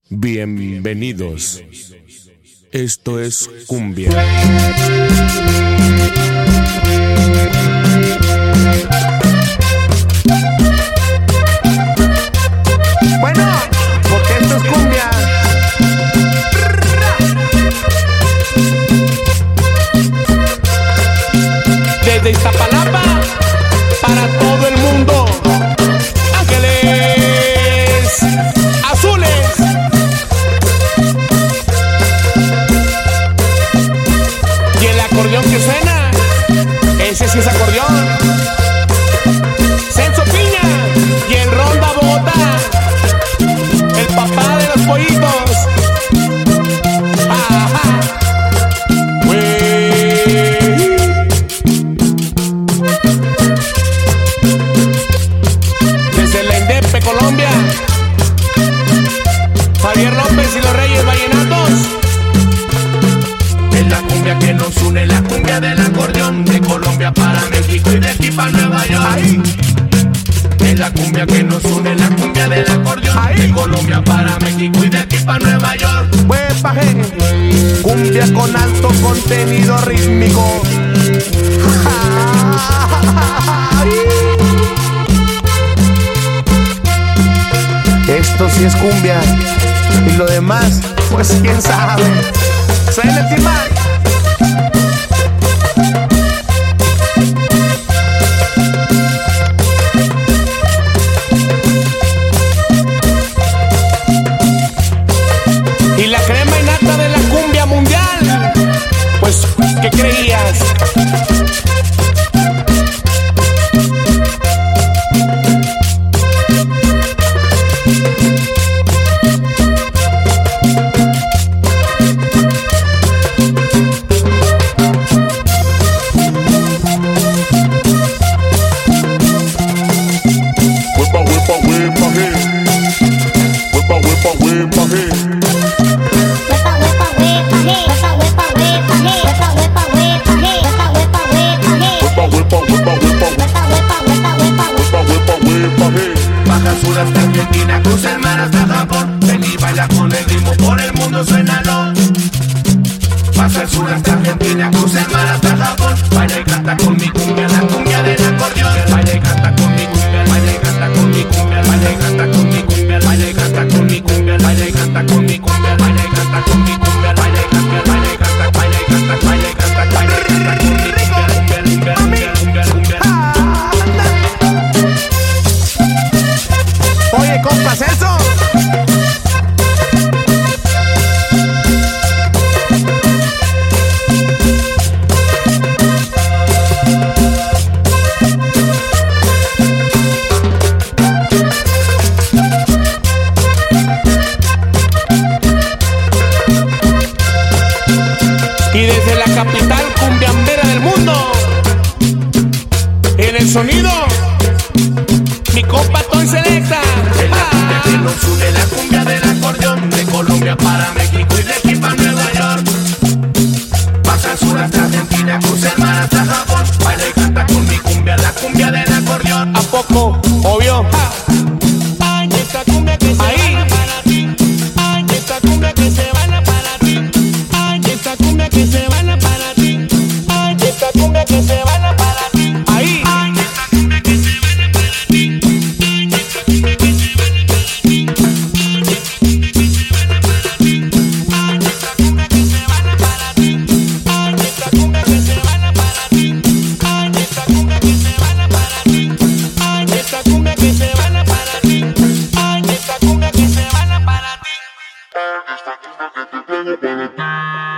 Bienvenidos. Esto es Cumbia. Bueno, porque esto es cumbia. Desde Iztapalapa para todo el mundo. Ángeles Azules. Y el acordeón que suena, ese sí es acordeón. Celso Piña y el Ronda Bogotá, el papá de los pollitos. Ajá. Desde la Indepe, Colombia, Javier López y los Reyes Vallenatos. Es la cumbia que nos une, la cumbia del acordeón. De Colombia para México y de aquí para Nueva York. Ahí, Es la cumbia que nos une, la cumbia del acordeón. Ahí. De Colombia para México y de aquí para Nueva York. huepaje. Cumbia con alto contenido rítmico. Esto sí es cumbia. Y lo demás, pues quién sabe. Soy el Timar. Y la crema innata de la cumbia mundial. Pues, ¿qué creías? Huepa, huepa, huepa, hey. Huepa, huepa, huepa, hey. Huepa, huepa, huepa, huepa, huepa, huepa, huepa, hey. Baja sur hasta Argentina, cruza el mar hasta Japón. Ven y baila con el ritmo, por el mundo suénalo. Baja al sur hasta Argentina, cruza el mar hasta Japón. Baila y canta con mi cumbia, la cumbia del acordeón. Baila y canta con mi cumbia, baila y canta con mi cumbia, baila y canta con mi cumbia, baila y canta con mi cumbia, baila y canta con mi cumbia, baila y canta con mi cumbia, baila y canta, baila y canta, baila y canta, baila y canta, baila y canta con mi cumbia, cumbia, cumbia, cumbia, cumbia. Oye, compas, eso. Y desde la capital cumbiambera del mundo, en el sonido, mi compa Toy Selecta. Es la cumbia que nos une, la cumbia del acordeón. De Colombia para México y de aquí para Nueva York. Baja al sur hasta Argentina, cruza el mar hasta Japón. Baila y canta con mi cumbia, la cumbia del acordeón. ¿A poco? Obvio. Ay, esta cumbia que se Ahí. baila para ti. Ay, esta cumbia que se baila para ti. Ay, esta cumbia que se baila para ti. Ay, esta cumbia que se baila para ti. Ahí. Ay, esta cumbia que se baila para ti. Ay, esta cumbia que se baila para ti. Ay, esta cumbia que se baila para ti. Ay, esta cumbia que se baila para ti. Ay, esta cumbia que se baila para ti. Ay, esta cumbia que se baila para ti. Ay, esta cumbia que se baila para ti.